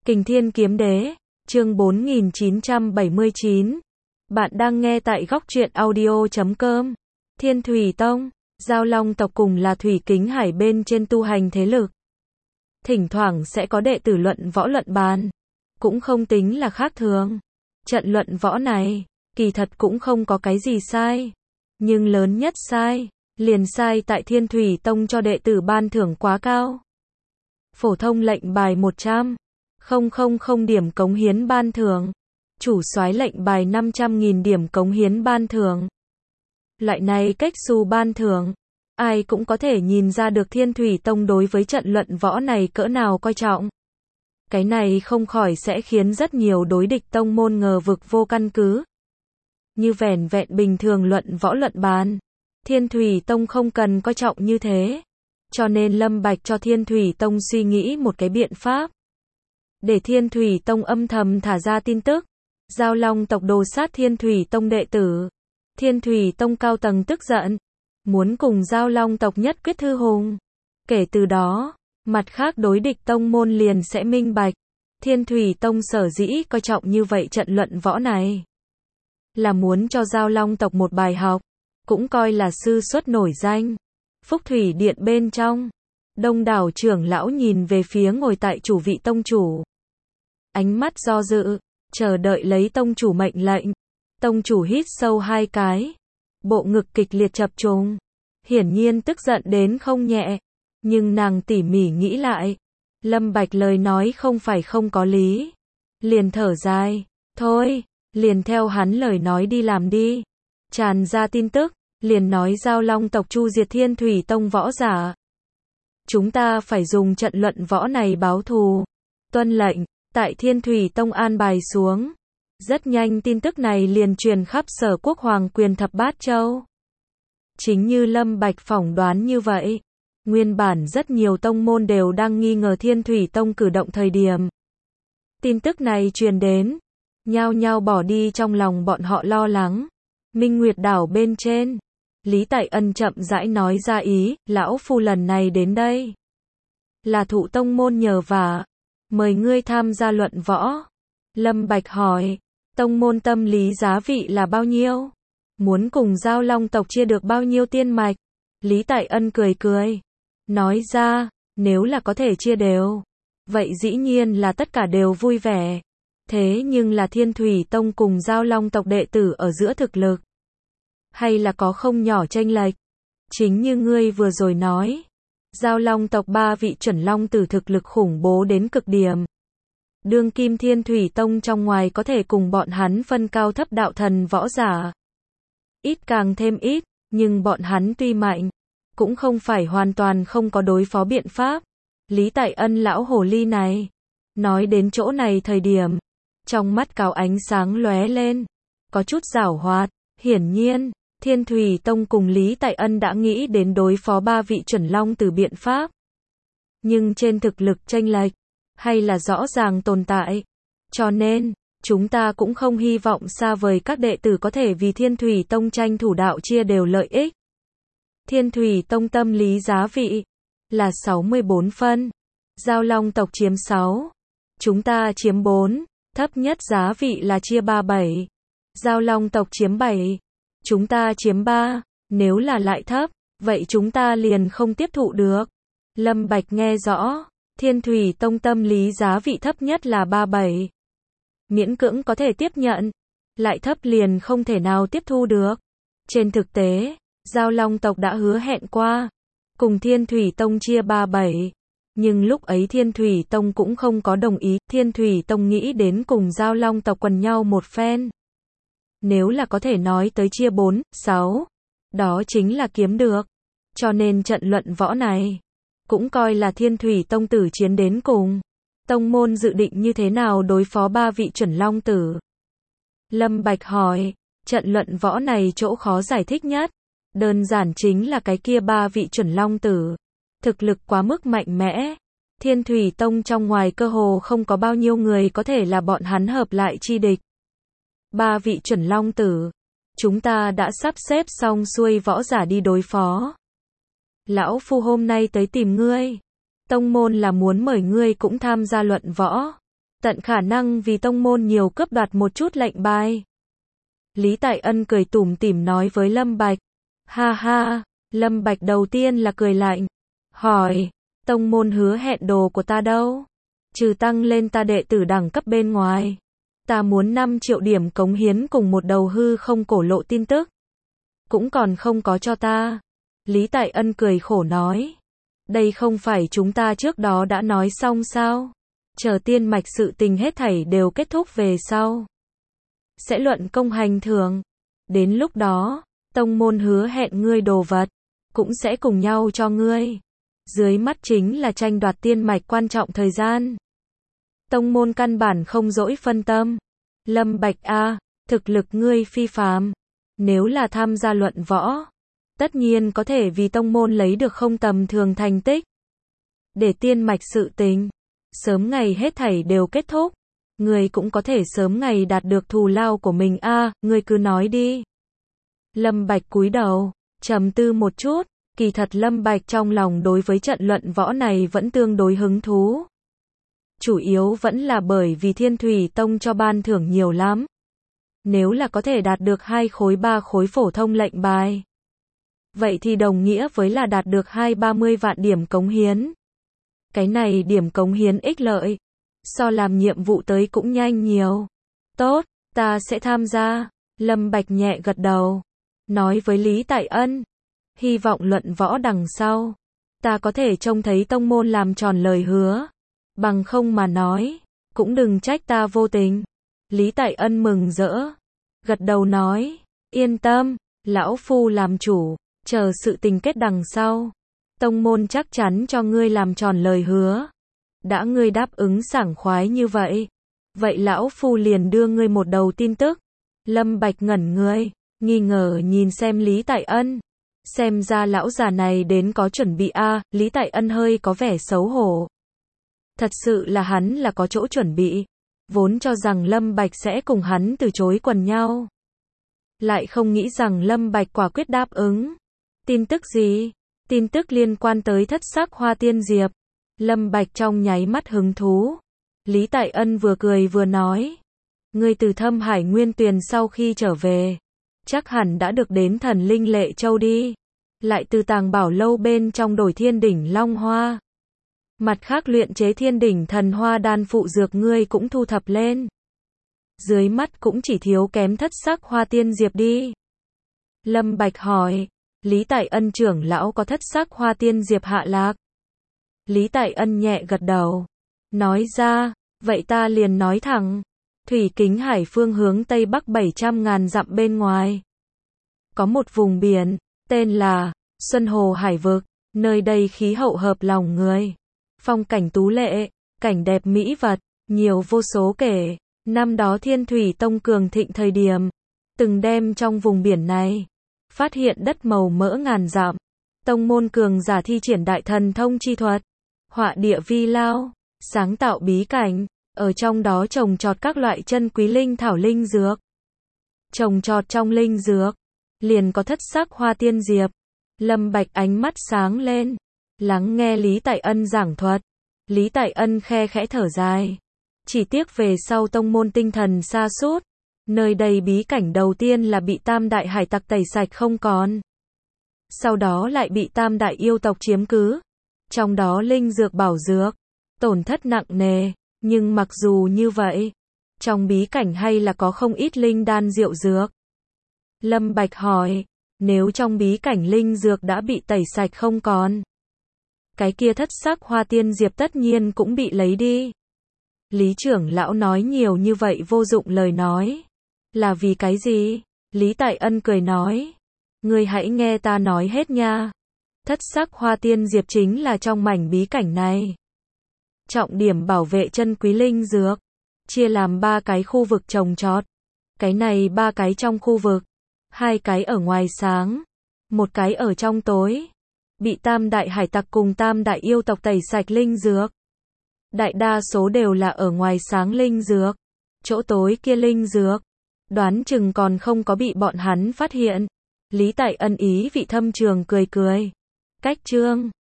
Kình Thiên Kiếm Đế, chương 4979. Bạn đang nghe tại góc truyện audio.com. Thiên Thủy Tông, Giao Long tộc cùng là thủy kính hải bên trên tu hành thế lực. Thỉnh thoảng sẽ có đệ tử luận võ luận bàn, cũng không tính là khác thường. Trận luận võ này, kỳ thật cũng không có cái gì sai. Nhưng lớn nhất sai, liền sai tại Thiên Thủy Tông cho đệ tử ban thưởng quá cao. Phổ thông lệnh bài 100.000 điểm cống hiến ban thưởng. Chủ soái lệnh bài 500.000 điểm cống hiến ban thưởng. Loại này cách xu ban thưởng, ai cũng có thể nhìn ra được Thiên Thủy Tông đối với trận luận võ này cỡ nào coi trọng. Cái này không khỏi sẽ khiến rất nhiều đối địch tông môn ngờ vực vô căn cứ. Như vẻn vẹn bình thường luận võ luận bàn, Thiên Thủy Tông không cần coi trọng như thế. Cho nên Lâm Bạch cho Thiên Thủy Tông suy nghĩ một cái biện pháp. Để Thiên Thủy Tông âm thầm thả ra tin tức. Giao Long tộc đồ sát Thiên Thủy Tông đệ tử. Thiên Thủy Tông cao tầng tức giận. Muốn cùng Giao Long tộc nhất quyết thư hùng. Kể từ đó, mặt khác đối địch tông môn liền sẽ minh bạch. Thiên Thủy Tông sở dĩ coi trọng như vậy trận luận võ này. Là muốn cho Giao Long tộc một bài học. Cũng coi là sư xuất nổi danh. Phúc Thủy Điện bên trong, đông đảo trưởng lão nhìn về phía ngồi tại chủ vị tông chủ. Ánh mắt do dự, chờ đợi lấy tông chủ mệnh lệnh. Tông chủ hít sâu 2 cái. Bộ ngực kịch liệt chập trùng. Hiển nhiên tức giận đến không nhẹ. Nhưng nàng tỉ mỉ nghĩ lại. Lâm Bạch lời nói không phải không có lý. Liền thở dài. Thôi, liền theo hắn lời nói đi làm đi. Tràn ra tin tức. Liền nói Giao Long tộc chu diệt Thiên Thủy Tông võ giả. Chúng ta phải dùng trận luận võ này báo thù. Tuân lệnh, tại Thiên Thủy Tông an bài xuống. Rất nhanh tin tức này liền truyền khắp Sở Quốc Hoàng quyền thập bát châu. Chính như Lâm Bạch phỏng đoán như vậy. Nguyên bản rất nhiều tông môn đều đang nghi ngờ Thiên Thủy Tông cử động thời điểm. Tin tức này truyền đến. Nhao nhao bỏ đi trong lòng bọn họ lo lắng. Minh Nguyệt đảo bên trên. Lý Tại Ân chậm rãi nói ra ý, lão phu lần này đến đây. Là thụ tông môn nhờ vả. Mời ngươi tham gia luận võ. Lâm Bạch hỏi, tông môn tâm lý giá vị là bao nhiêu? Muốn cùng Giao Long tộc chia được bao nhiêu tiên mạch? Lý Tại Ân cười cười. Nói ra, nếu là có thể chia đều. Vậy dĩ nhiên là tất cả đều vui vẻ. Thế nhưng là Thiên Thủy Tông cùng Giao Long tộc đệ tử ở giữa thực lực. Hay là có không nhỏ chênh lệch. Chính như ngươi vừa rồi nói. Giao Long tộc 3 vị chuẩn long tử thực lực khủng bố đến cực điểm. Đương kim Thiên Thủy Tông trong ngoài có thể cùng bọn hắn phân cao thấp đạo thần võ giả. Ít càng thêm ít, nhưng bọn hắn tuy mạnh, cũng không phải hoàn toàn không có đối phó biện pháp. Lý Tại Ân lão hồ ly này. Nói đến chỗ này thời điểm. Trong mắt cáo ánh sáng lóe lên. Có chút giảo hoạt, hiển nhiên. Thiên Thủy Tông cùng Lý Tại Ân đã nghĩ đến đối phó 3 vị chuẩn long từ biện pháp. Nhưng trên thực lực chênh lệch, hay là rõ ràng tồn tại. Cho nên, chúng ta cũng không hy vọng xa vời các đệ tử có thể vì Thiên Thủy Tông tranh thủ đạo chia đều lợi ích. Thiên Thủy Tông tâm lý giá vị là 64 phân. Giao Long tộc chiếm 6. Chúng ta chiếm 4. Thấp nhất giá vị là chia 37. Giao Long tộc chiếm 7. Chúng ta chiếm 3, nếu là lại thấp, vậy chúng ta liền không tiếp thụ được. Lâm Bạch nghe rõ, Thiên Thủy Tông tâm lý giá vị thấp nhất là 37. Miễn cưỡng có thể tiếp nhận, lại thấp liền không thể nào tiếp thu được. Trên thực tế, Giao Long tộc đã hứa hẹn qua, cùng Thiên Thủy Tông chia 37. Nhưng lúc ấy Thiên Thủy Tông cũng không có đồng ý, Thiên Thủy Tông nghĩ đến cùng Giao Long tộc quần nhau một phen. Nếu là có thể nói tới chia 4, 6, đó chính là kiếm được. Cho nên trận luận võ này, cũng coi là Thiên Thủy Tông tử chiến đến cùng. Tông môn dự định như thế nào đối phó 3 vị chuẩn long tử? Lâm Bạch hỏi, trận luận võ này chỗ khó giải thích nhất. Đơn giản chính là cái kia 3 vị chuẩn long tử. Thực lực quá mức mạnh mẽ. Thiên Thủy Tông trong ngoài cơ hồ không có bao nhiêu người có thể là bọn hắn hợp lại chi địch. 3 vị chuẩn long tử. Chúng ta đã sắp xếp xong xuôi võ giả đi đối phó. Lão phu hôm nay tới tìm ngươi. Tông môn là muốn mời ngươi cũng tham gia luận võ. tận khả năng vì tông môn nhiều cướp đoạt một chút lệnh bài. Lý Tại Ân cười tủm tỉm nói với Lâm Bạch. Ha ha, Lâm Bạch đầu tiên là cười lạnh. Hỏi, tông môn hứa hẹn đồ của ta đâu? Trừ tăng lên ta đệ tử đẳng cấp bên ngoài. Ta muốn 5 triệu điểm cống hiến cùng một đầu hư không cổ lộ tin tức. Cũng còn không có cho ta. Lý Tại Ân cười khổ nói. Đây không phải chúng ta trước đó đã nói xong sao? Chờ tiên mạch sự tình hết thảy đều kết thúc về sau. Sẽ luận công hành thưởng. Đến lúc đó, tông môn hứa hẹn ngươi đồ vật, cũng sẽ cùng nhau cho ngươi. Dưới mắt chính là tranh đoạt tiên mạch quan trọng thời gian. Tông môn căn bản không dỗi phân tâm. Lâm Bạch A, thực lực ngươi phi phàm. Nếu là tham gia luận võ, tất nhiên có thể vì tông môn lấy được không tầm thường thành tích. Để tiên mạch sự tình, sớm ngày hết thảy đều kết thúc. Ngươi cũng có thể sớm ngày đạt được thù lao của mình a, ngươi cứ nói đi. Lâm Bạch cúi đầu, trầm tư một chút, kỳ thật Lâm Bạch trong lòng đối với trận luận võ này vẫn tương đối hứng thú. Chủ yếu vẫn là bởi vì Thiên Thủy Tông cho ban thưởng nhiều lắm. Nếu là có thể đạt được 2 khối 3 khối phổ thông lệnh bài, vậy thì đồng nghĩa với là đạt được 20-30 vạn điểm cống hiến. Cái này điểm cống hiến ích lợi, so làm nhiệm vụ tới cũng nhanh nhiều. Tốt, ta sẽ tham gia. Lâm Bạch nhẹ gật đầu, nói với Lý Tại Ân. Hy vọng luận võ đằng sau, ta có thể trông thấy tông môn làm tròn lời hứa. Bằng không mà nói, cũng đừng trách ta vô tình. Lý Tại Ân mừng rỡ, gật đầu nói, yên tâm, lão phu làm chủ, chờ sự tình kết đằng sau. Tông môn chắc chắn cho ngươi làm tròn lời hứa. Đã ngươi đáp ứng sảng khoái như vậy, vậy lão phu liền đưa ngươi một đầu tin tức. Lâm Bạch ngẩn người, nghi ngờ nhìn xem Lý Tại Ân. Xem ra lão già này đến có chuẩn bị a. Lý Tại Ân hơi có vẻ xấu hổ. Thật sự là hắn là có chỗ chuẩn bị. Vốn cho rằng Lâm Bạch sẽ cùng hắn từ chối quần nhau. Lại không nghĩ rằng Lâm Bạch quả quyết đáp ứng. Tin tức gì? Tin tức liên quan tới thất sắc hoa tiên diệp. Lâm Bạch trong nháy mắt hứng thú. Lý Tại Ân vừa cười vừa nói. Ngươi từ Thâm Hải Nguyên Tuyền sau khi trở về, chắc hẳn đã được đến Thần Linh Lệ Châu đi. Lại từ Tàng Bảo Lâu bên trong đổi Thiên Đỉnh Long Hoa. Mặt khác luyện chế Thiên Đỉnh Thần Hoa đan phụ dược ngươi cũng thu thập lên. Dưới mắt cũng chỉ thiếu kém thất sắc hoa tiên diệp đi. Lâm Bạch hỏi. Lý Tại Ân trưởng lão có thất sắc hoa tiên diệp hạ lạc. Lý Tại Ân nhẹ gật đầu, nói ra, vậy ta liền nói thẳng. Thủy Kính Hải phương hướng Tây Bắc 700.000 dặm bên ngoài. Có một vùng biển, tên là Xuân Hồ Hải Vực, nơi đây khí hậu hợp lòng người. Phong cảnh tú lệ, cảnh đẹp mỹ vật, nhiều vô số kể. Năm đó Thiên Thủy Tông cường thịnh thời điểm, từng đem trong vùng biển này, phát hiện đất màu mỡ ngàn dặm. Tông môn cường giả thi triển đại thần thông chi thuật, họa địa vi lao, sáng tạo bí cảnh, ở trong đó trồng trọt các loại chân quý linh thảo linh dược. Trồng trọt trong linh dược, liền có thất sắc hoa tiên diệp. Lâm Bạch ánh mắt sáng lên, lắng nghe Lý Tại Ân giảng thuật. Lý Tại Ân khe khẽ thở dài. Chỉ tiếc về sau tông môn tinh thần sa sút. Nơi đây bí cảnh đầu tiên là bị Tam Đại hải tặc tẩy sạch không còn. Sau đó lại bị Tam Đại yêu tộc chiếm cứ. Trong đó linh dược bảo dược, tổn thất nặng nề. Nhưng mặc dù như vậy, trong bí cảnh hay là có không ít linh đan diệu dược. Lâm Bạch hỏi, nếu trong bí cảnh linh dược đã bị tẩy sạch không còn, cái kia thất sắc hoa tiên diệp tất nhiên cũng bị lấy đi. Lý trưởng lão nói nhiều như vậy vô dụng lời nói. Là vì cái gì? Lý Tại Ân cười nói. Ngươi hãy nghe ta nói hết nha. Thất sắc hoa tiên diệp chính là trong mảnh bí cảnh này. Trọng điểm bảo vệ chân quý linh dược. Chia làm 3 cái khu vực trồng trọt. Cái này 3 cái trong khu vực. 2 cái ở ngoài sáng. 1 cái ở trong tối. Bị Tam Đại hải tặc cùng Tam Đại yêu tộc tẩy sạch linh dược. Đại đa số đều là ở ngoài sáng linh dược. Chỗ tối kia linh dược, đoán chừng còn không có bị bọn hắn phát hiện. Lý Tại Ân ý vị thâm trường cười cười. Cách chương